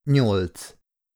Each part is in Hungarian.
8.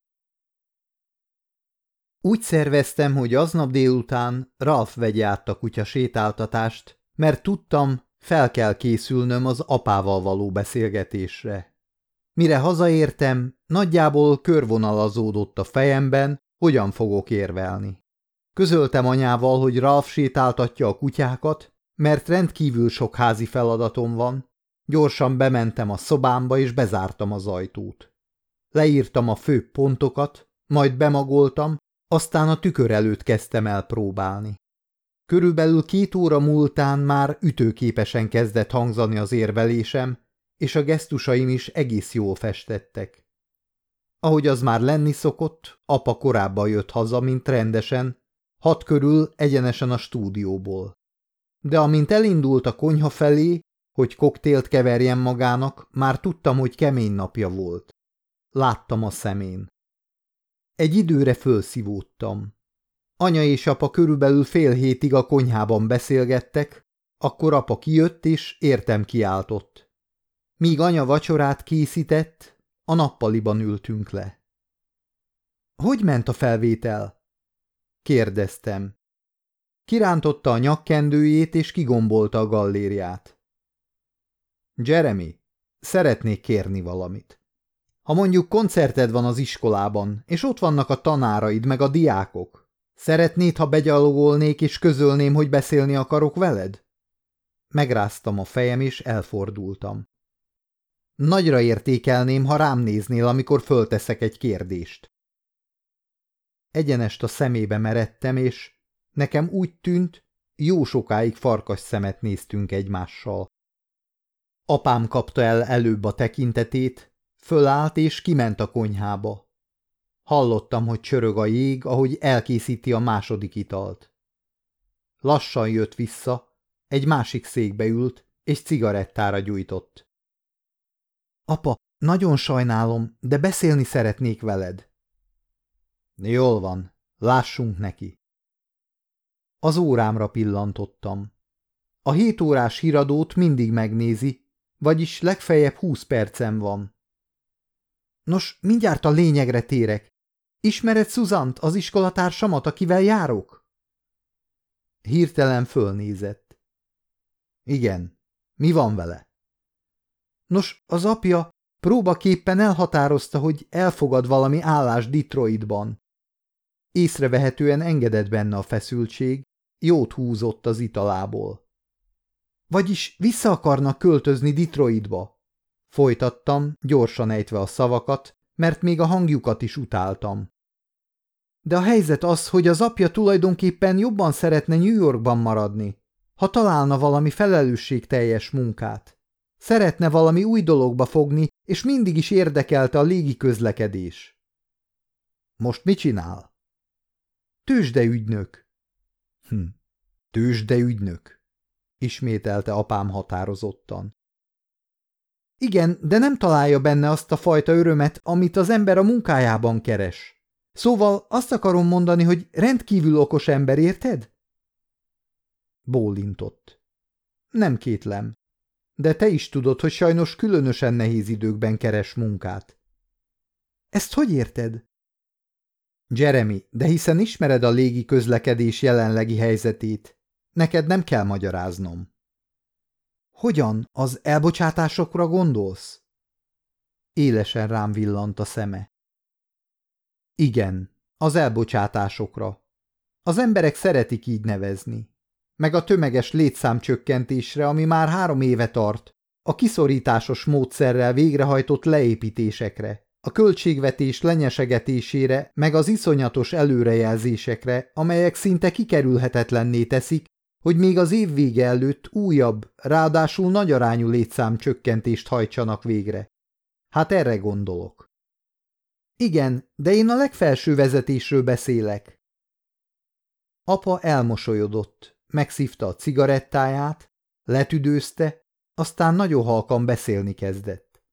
Úgy szerveztem, hogy aznap délután Ralph vegye át a kutya sétáltatást, mert tudtam, fel kell készülnöm az apával való beszélgetésre. Mire hazaértem, nagyjából körvonalazódott a fejemben, hogyan fogok érvelni. Közöltem anyával, hogy Ralph sétáltatja a kutyákat, mert rendkívül sok házi feladatom van. Gyorsan bementem a szobámba és bezártam az ajtót. Leírtam a főbb pontokat, majd bemagoltam, aztán a tükör előtt kezdtem el próbálni. Körülbelül 2 óra múltán már ütőképesen kezdett hangzani az érvelésem, és a gesztusaim is egész jól festettek. Ahogy az már lenni szokott, apa korábban jött haza, mint rendesen, 6 körül egyenesen a stúdióból. De amint elindult a konyha felé, hogy koktélt keverjen magának, már tudtam, hogy kemény napja volt. Láttam a szemén. Egy időre fölszívódtam. Anya és apa körülbelül fél hétig a konyhában beszélgettek, akkor apa kijött és értem kiáltott. Míg anya vacsorát készített, a nappaliban ültünk le. Hogy ment a felvétel? Kérdeztem. Kirántotta a nyakkendőjét és kigombolta a gallériát. Jeremy, szeretnék kérni valamit. Ha mondjuk koncerted van az iskolában, és ott vannak a tanáraid meg a diákok, szeretnéd, ha begyalogolnék és közölném, hogy beszélni akarok veled? Megráztam a fejem és elfordultam. Nagyra értékelném, ha rám néznél, amikor fölteszek egy kérdést. Egyenest a szemébe meredtem, és nekem úgy tűnt, jó sokáig farkas szemet néztünk egymással. Apám kapta el előbb a tekintetét, fölállt és kiment a konyhába. Hallottam, hogy csörög a jég, ahogy elkészíti a második italt. Lassan jött vissza, egy másik székbe ült, és cigarettára gyújtott. Apa, nagyon sajnálom, de beszélni szeretnék veled. Jól van, lássunk neki. Az órámra pillantottam. A 7 órás híradót mindig megnézi, vagyis legfeljebb 20 percem van. Nos, mindjárt a lényegre térek. Ismered Susant, az iskolatársamat, akivel járok? Hirtelen fölnézett. Igen, mi van vele? Nos, az apja próbaképpen elhatározta, hogy elfogad valami állást Detroitban. Észrevehetően engedett benne a feszültség, jót húzott az italából. Vagyis vissza akarnak költözni Detroitba. Folytattam, gyorsan ejtve a szavakat, mert még a hangjukat is utáltam. De a helyzet az, hogy az apja tulajdonképpen jobban szeretne New Yorkban maradni, ha találna valami felelősségteljes munkát. Szeretne valami új dologba fogni, és mindig is érdekelte a légiközlekedés. Most mit csinál? Tőzsdeügynök. Tőzsdeügynök, ismételte apám határozottan. Igen, de nem találja benne azt a fajta örömet, amit az ember a munkájában keres. Szóval azt akarom mondani, hogy rendkívül okos ember, érted? Bólintott. Nem kétlem. De te is tudod, hogy sajnos különösen nehéz időkben keres munkát. Ezt hogy érted? Jeremy, de hiszen ismered a légi közlekedés jelenlegi helyzetét. Neked nem kell magyaráznom. Hogyan, az elbocsátásokra gondolsz? Élesen rám villant a szeme. Igen, az elbocsátásokra. Az emberek szeretik így nevezni. Meg a tömeges létszámcsökkentésre, ami már 3 éve tart, a kiszorításos módszerrel végrehajtott leépítésekre, a költségvetés lenyesegetésére, meg az iszonyatos előrejelzésekre, amelyek szinte kikerülhetetlenné teszik, hogy még az év vége előtt újabb, ráadásul nagyarányú létszámcsökkentést hajtsanak végre. Hát erre gondolok. Igen, de én a legfelső vezetésről beszélek. Apa elmosolyodott, megszívta a cigarettáját, letüdőzte, aztán nagyon halkan beszélni kezdett.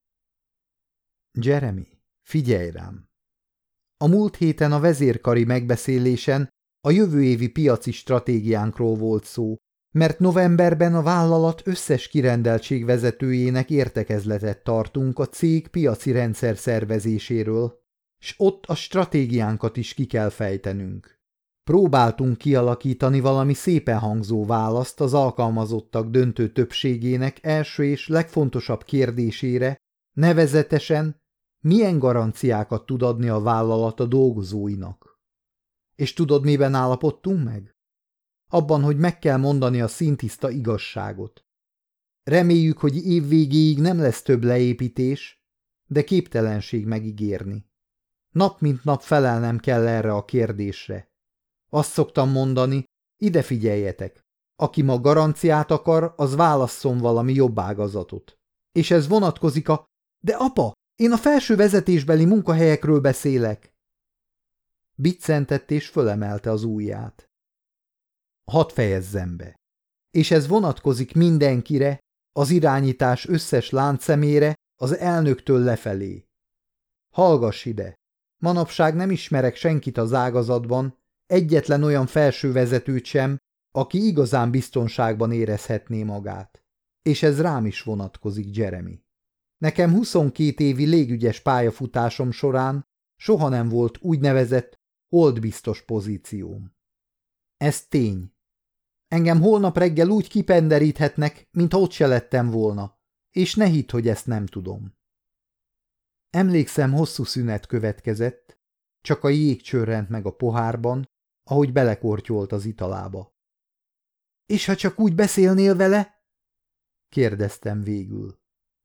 Jeremy, figyelj rám! A múlt héten a vezérkari megbeszélésen a jövő évi piaci stratégiánkról volt szó, mert novemberben a vállalat összes kirendeltségvezetőjének értekezletet tartunk a cég piaci rendszer szervezéséről, s ott a stratégiánkat is ki kell fejtenünk. Próbáltunk kialakítani valami szépen hangzó választ az alkalmazottak döntő többségének első és legfontosabb kérdésére, nevezetesen, milyen garanciákat tud adni a vállalat a dolgozóinak. És tudod, miben állapodtunk meg? Abban, hogy meg kell mondani a színtiszta igazságot. Reméljük, hogy év végéig nem lesz több leépítés, de képtelenség megígérni. Nap mint nap felelnem kell erre a kérdésre. Azt szoktam mondani, ide figyeljetek, aki ma garanciát akar, az válasszon valami jobb ágazatot. És ez vonatkozik a... De apa, én a felső vezetésbeli munkahelyekről beszélek. Biccentett és fölemelte az ujját. Hadd fejezzem be. És ez vonatkozik mindenkire, az irányítás összes láncszemére, az elnöktől lefelé. Hallgass ide! Manapság nem ismerek senkit az ágazatban, egyetlen olyan felső vezetőt sem, aki igazán biztonságban érezhetné magát. És ez rám is vonatkozik, Jeremy. Nekem 22 évi légügyes pályafutásom során soha nem volt úgynevezett holdbiztos pozícióm. Ez tény. Engem holnap reggel úgy kipenderíthetnek, mintha ott se lettem volna, és ne hidd, hogy ezt nem tudom. Emlékszem, hosszú szünet következett, csak a jég csörrent meg a pohárban, ahogy belekortyolt az italába. És ha csak úgy beszélnél vele? Kérdeztem végül.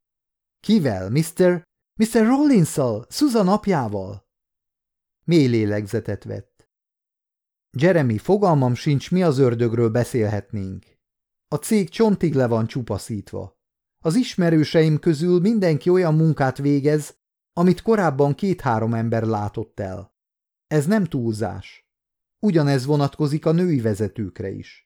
Kivel, Mr. Rollinszal, Susan apjával? Mély lélegzetet vett. Jeremy, fogalmam sincs, mi az ördögről beszélhetnénk. A cég csontig le van csupaszítva. Az ismerőseim közül mindenki olyan munkát végez, amit korábban 2-3 ember látott el. Ez nem túlzás. Ugyanez vonatkozik a női vezetőkre is.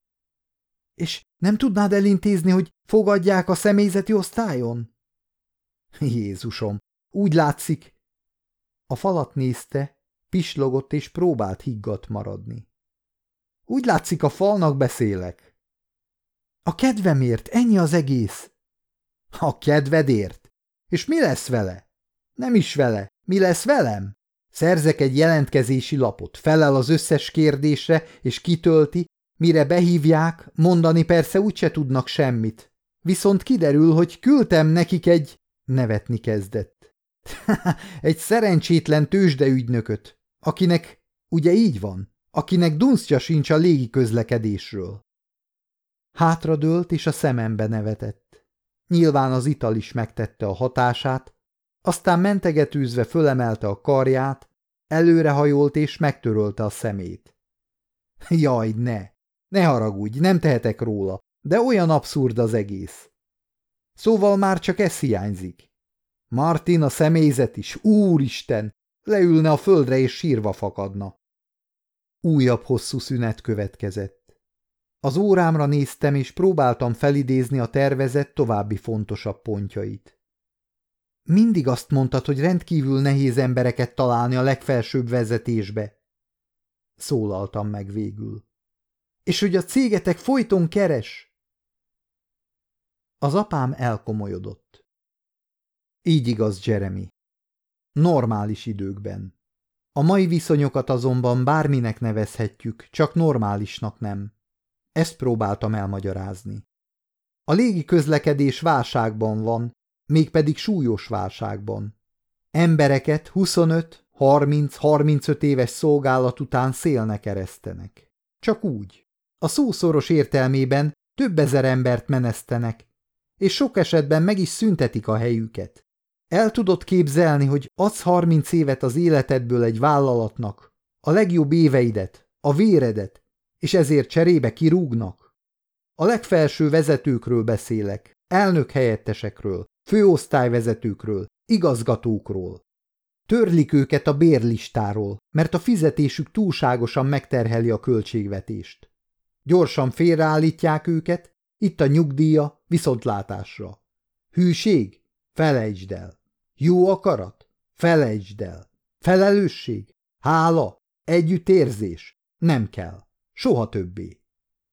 És nem tudnád elintézni, hogy fogadják a személyzeti osztályon? Jézusom, úgy látszik. A falat nézte, pislogott és próbált higgadt maradni. Úgy látszik, a falnak beszélek. A kedvemért, ennyi az egész. A kedvedért? És mi lesz vele? Nem is vele, mi lesz velem? Szerzek egy jelentkezési lapot, felel az összes kérdésre, és kitölti, mire behívják, mondani persze úgyse tudnak semmit. Viszont kiderül, hogy küldtem nekik egy... Nevetni kezdett. Egy szerencsétlen tőzsdeügynököt, akinek, ugye így van, akinek dunsztja sincs a légi közlekedésről. Hátradőlt, és a szemembe nevetett. Nyilván az ital is megtette a hatását, aztán mentegetőzve fölemelte a karját, előrehajolt és megtörölte a szemét. Jaj, ne haragudj, nem tehetek róla, de olyan abszurd az egész. Szóval már csak ez hiányzik. Martin, a személyzet is, úristen, leülne a földre és sírva fakadna. Újabb hosszú szünet következett. Az órámra néztem, és próbáltam felidézni a tervezet további fontosabb pontjait. Mindig azt mondtad, hogy rendkívül nehéz embereket találni a legfelsőbb vezetésbe. Szólaltam meg végül. És hogy a cégetek folyton keres? Az apám elkomolyodott. Így igaz, Jeremy. Normális időkben. A mai viszonyokat azonban bárminek nevezhetjük, csak normálisnak nem. Ezt próbáltam elmagyarázni. A légi közlekedés válságban van, mégpedig súlyos válságban. Embereket 25-30-35 éves szolgálat után szélnek eresztenek. Csak úgy. A szó szoros értelmében több ezer embert menesztenek, és sok esetben meg is szüntetik a helyüket. El tudod képzelni, hogy adsz 30 évet az életedből egy vállalatnak, a legjobb éveidet, a véredet, és ezért cserébe kirúgnak? A legfelső vezetőkről beszélek, elnökhelyettesekről, főosztályvezetőkről, igazgatókról. Törlik őket a bérlistáról, mert a fizetésük túlságosan megterheli a költségvetést. Gyorsan félreállítják őket, itt a nyugdíja, viszontlátásra. Hűség? Felejtsd el. Jó akarat? Felejtsd el. Felelősség? Hála? Együttérzés? Nem kell. Soha többé.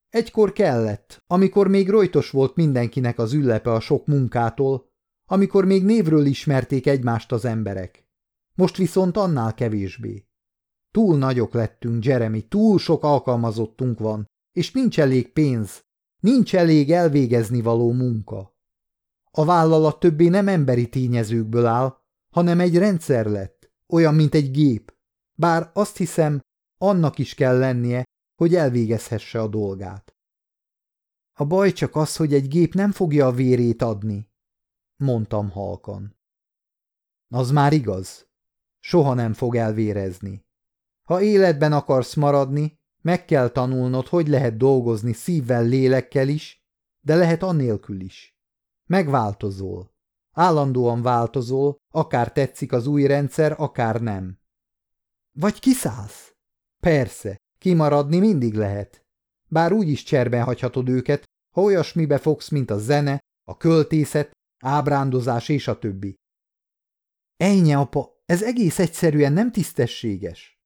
Egykor kellett, amikor még rojtos volt mindenkinek az üllepe a sok munkától, amikor még névről ismerték egymást az emberek. Most viszont annál kevésbé. Túl nagyok lettünk, Jeremy, túl sok alkalmazottunk van, és nincs elég pénz, nincs elég elvégezni való munka. A vállalat többé nem emberi tényezőkből áll, hanem egy rendszer lett, olyan, mint egy gép, bár azt hiszem, annak is kell lennie, hogy elvégezhesse a dolgát. A baj csak az, hogy egy gép nem fogja a vérét adni, mondtam halkan. Az már igaz. Soha nem fog elvérezni. Ha életben akarsz maradni, meg kell tanulnod, hogy lehet dolgozni szívvel, lélekkel is, de lehet annélkül is. Megváltozol. Állandóan változol, akár tetszik az új rendszer, akár nem. Vagy kiszállsz? Persze, kimaradni mindig lehet. Bár úgy is cserben hagyhatod őket, ha olyasmibe fogsz, mint a zene, a költészet, ábrándozás és a többi. Ejnye, apa, ez egész egyszerűen nem tisztességes.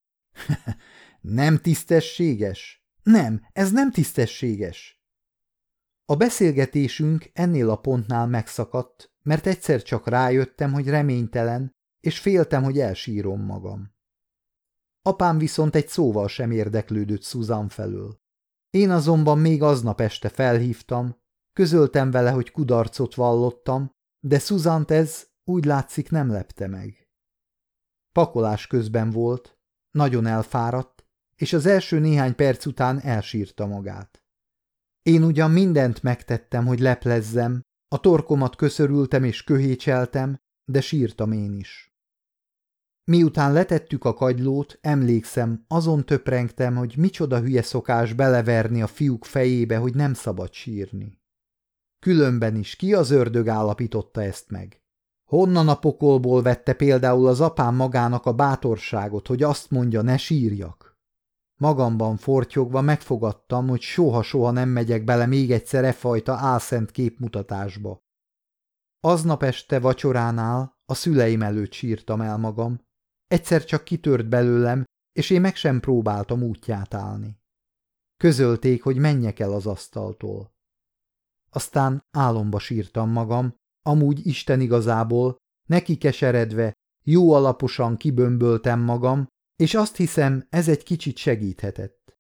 Nem tisztességes? Nem, ez nem tisztességes. A beszélgetésünk ennél a pontnál megszakadt, mert egyszer csak rájöttem, hogy reménytelen, és féltem, hogy elsírom magam. Apám viszont egy szóval sem érdeklődött Susan felől. Én azonban még aznap este felhívtam, közöltem vele, hogy kudarcot vallottam, de Susant ez úgy látszik nem lepte meg. Pakolás közben volt, nagyon elfáradt, és az első néhány perc után elsírta magát. Én ugyan mindent megtettem, hogy leplezzem, a torkomat köszörültem és köhécseltem, de sírtam én is. Miután letettük a kagylót, emlékszem, azon töprengtem, hogy micsoda hülye szokás beleverni a fiúk fejébe, hogy nem szabad sírni. Különben is ki az ördög állapította ezt meg? Honnan a pokolból vette például az apám magának a bátorságot, hogy azt mondja, ne sírjak? Magamban fortyogva megfogadtam, hogy soha-soha nem megyek bele még egyszer e fajta álszent képmutatásba. Aznap este vacsoránál a szüleim előtt sírtam el magam. Egyszer csak kitört belőlem, és én meg sem próbáltam útját állni. Közölték, hogy menjek el az asztaltól. Aztán álomba sírtam magam, amúgy Isten igazából, neki keseredve, jó alaposan kibömböltem magam, és azt hiszem, ez egy kicsit segíthetett.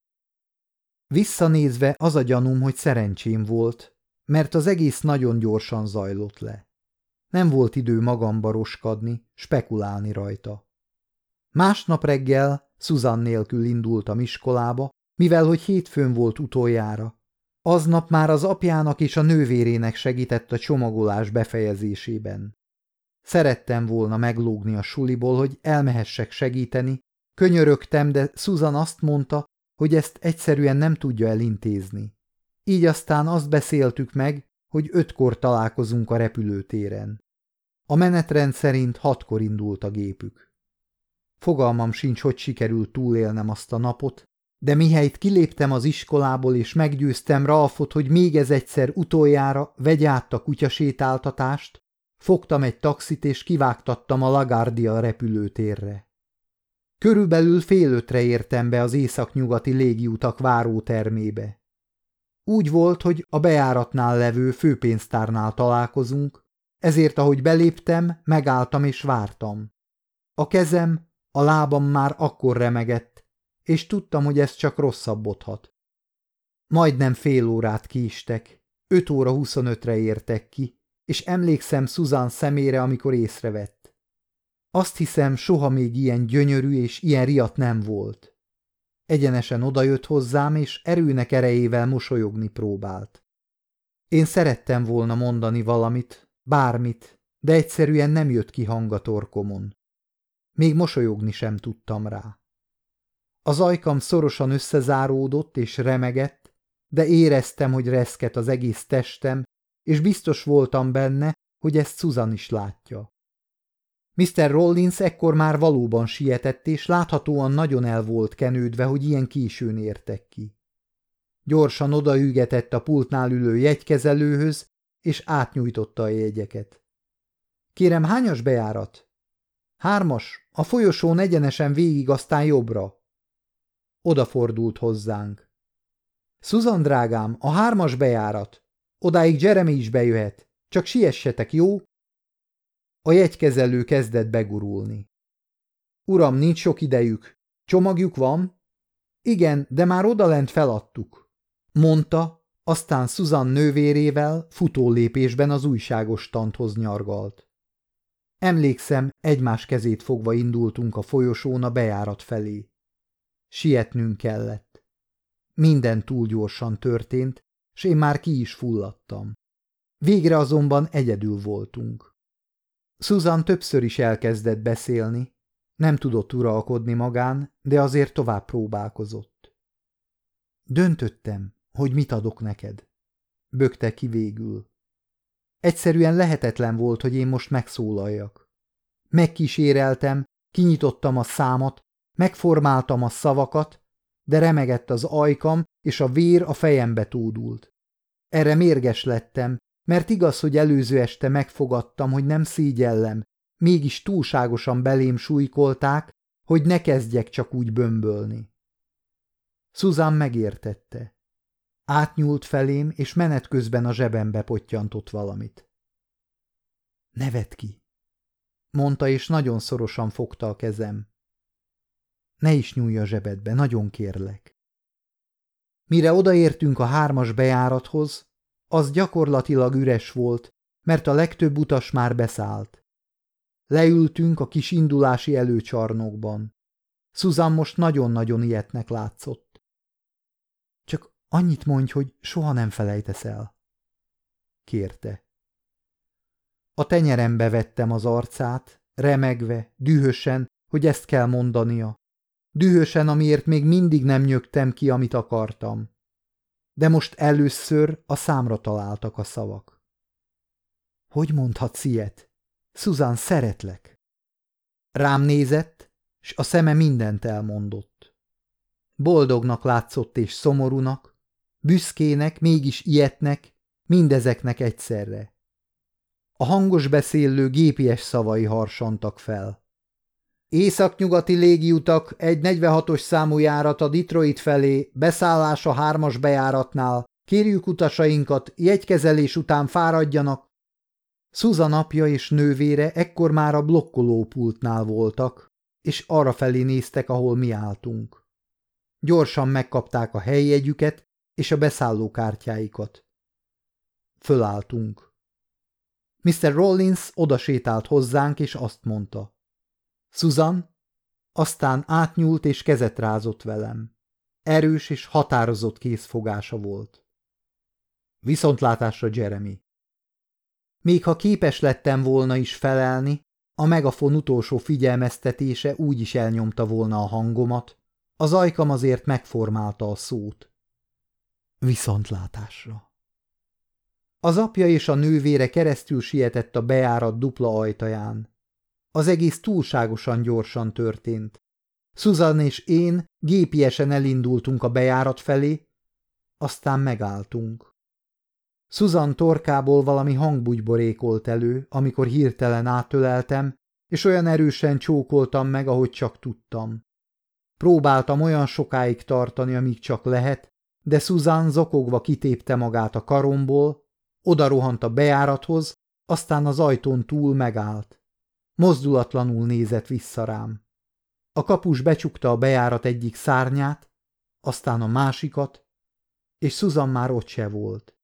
Visszanézve az a gyanúm, hogy szerencsém volt, mert az egész nagyon gyorsan zajlott le. Nem volt idő magamba roskadni, spekulálni rajta. Másnap reggel Susan nélkül indultam iskolába, mivel hogy hétfőn volt utoljára. Aznap már az apjának és a nővérének segített a csomagolás befejezésében. Szerettem volna meglógni a suliból, hogy elmehessek segíteni, könyörögtem, de Susan azt mondta, hogy ezt egyszerűen nem tudja elintézni. Így aztán azt beszéltük meg, hogy 5-kor találkozunk a repülőtéren. A menetrend szerint 6-kor indult a gépük. Fogalmam sincs, hogy sikerült túlélnem azt a napot, de mihelyt kiléptem az iskolából és meggyőztem Ralphot, hogy még ez egyszer utoljára vegye át a kutyasétáltatást, fogtam egy taxit és kivágtattam a LaGuardia repülőtérre. Körülbelül 4:30 értem be az északnyugati légiutak várótermébe. Úgy volt, hogy a bejáratnál levő főpénztárnál találkozunk, ezért ahogy beléptem, megálltam és vártam. A kezem, a lábam már akkor remegett, és tudtam, hogy ez csak rosszabbodhat. Majdnem fél órát kiistek, 5:25 értek ki, és emlékszem Susan szemére, amikor észrevett. Azt hiszem, soha még ilyen gyönyörű és ilyen riadt nem volt. Egyenesen odajött hozzám, és erőnek erejével mosolyogni próbált. Én szerettem volna mondani valamit, bármit, de egyszerűen nem jött ki hang a torkomon. Még mosolyogni sem tudtam rá. Az ajkam szorosan összezáródott és remegett, de éreztem, hogy reszket az egész testem, és biztos voltam benne, hogy ezt Susan is látja. Mr. Rollins ekkor már valóban sietett, és láthatóan nagyon el volt kenődve, hogy ilyen későn értek ki. Gyorsan odahűgetett a pultnál ülő jegykezelőhöz, és átnyújtotta a jegyeket. Kérem, hányas bejárat? 3, a folyosón egyenesen végig, aztán jobbra. Odafordult hozzánk. Susan drágám, a 3-as bejárat. Odáig Jeremy is bejöhet. Csak siessetek, jó? A jegykezelő kezdett begurulni. Uram, nincs sok idejük. Csomagjuk van? Igen, de már odalent feladtuk, mondta, aztán Susan nővérével futólépésben az újságos standhoz nyargalt. Emlékszem, egymás kezét fogva indultunk a folyosón a bejárat felé. Sietnünk kellett. Minden túl gyorsan történt, s én már ki is fulladtam. Végre azonban egyedül voltunk. Susan többször is elkezdett beszélni, nem tudott uralkodni magán, de azért tovább próbálkozott. Döntöttem, hogy mit adok neked, bökte ki végül. Egyszerűen lehetetlen volt, hogy én most megszólaljak. Megkíséreltem, kinyitottam a számat, megformáltam a szavakat, de remegett az ajkam, és a vér a fejembe tódult. Erre mérges lettem, mert igaz, hogy előző este megfogadtam, hogy nem szégyellem, mégis túlságosan belém súlykolták, hogy ne kezdjek csak úgy bömbölni. Susan megértette. Átnyúlt felém, és menet közben a zsebembe pottyantott valamit. Ne vedd ki, mondta, és nagyon szorosan fogta a kezem. Ne is nyúlj a zsebedbe, nagyon kérlek. Mire odaértünk a 3-as bejárathoz, az gyakorlatilag üres volt, mert a legtöbb utas már beszállt. Leültünk a kis indulási előcsarnokban. Susan most nagyon-nagyon ilyetnek látszott. Csak annyit mondj, hogy soha nem felejtesz el, kérte. A tenyerembe vettem az arcát, remegve, dühösen, hogy ezt kell mondania. Dühösen, amiért még mindig nem nyögtem ki, amit akartam. De most először a számra találtak a szavak. Hogy mondhatsz ilyet? Susan, szeretlek. Rám nézett, s a szeme mindent elmondott. Boldognak látszott és szomorúnak, büszkének, mégis ilyetnek, mindezeknek egyszerre. A hangos beszélő gépies szavai harsantak fel. Északnyugati légiutak, egy 46-os számú járat a Detroit felé, beszállás a 3-as bejáratnál, kérjük utasainkat, jegykezelés után fáradjanak. Susan apja és nővére ekkor már a blokkolópultnál voltak, és arrafelé néztek, ahol mi álltunk. Gyorsan megkapták a helyjegyüket és a beszállókártyáikat. Fölálltunk. Mr. Rollins odasétált hozzánk, és azt mondta. Susan, aztán átnyúlt és kezet rázott velem. Erős és határozott kézfogása volt. Viszontlátásra, Jeremy. Még ha képes lettem volna is felelni, a megafon utolsó figyelmeztetése úgy is elnyomta volna a hangomat, az ajkam azért megformálta a szót. Viszontlátásra. Az apja és a nővére keresztül sietett a bejárat dupla ajtaján. Az egész túlságosan gyorsan történt. Susan és én gépiesen elindultunk a bejárat felé, aztán megálltunk. Susan torkából valami hangbugyborékolt elő, amikor hirtelen átöleltem, és olyan erősen csókoltam meg, ahogy csak tudtam. Próbáltam olyan sokáig tartani, amíg csak lehet, de Susan zokogva kitépte magát a karomból, odarohant a bejárathoz, aztán az ajtón túl megállt. Mozdulatlanul nézett vissza rám. A kapus becsukta a bejárat egyik szárnyát, aztán a másikat, és Susan már ott se volt.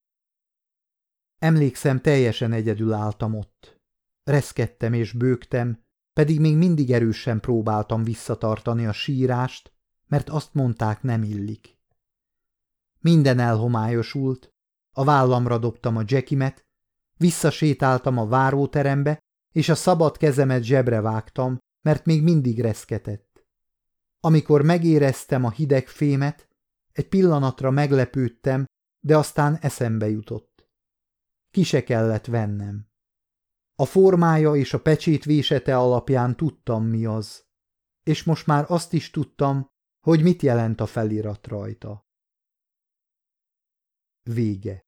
Emlékszem, teljesen egyedül álltam ott. Reszkedtem és bőgtem, pedig még mindig erősen próbáltam visszatartani a sírást, mert azt mondták, nem illik. Minden elhomályosult, a vállamra dobtam a Jackimet, visszasétáltam a váróterembe, és a szabad kezemet zsebre vágtam, mert még mindig reszketett. Amikor megéreztem a hideg fémet, egy pillanatra meglepődtem, de aztán eszembe jutott. Ki se kellett vennem. A formája és a pecsétvésete alapján tudtam, mi az, és most már azt is tudtam, hogy mit jelent a felirat rajta. Vége.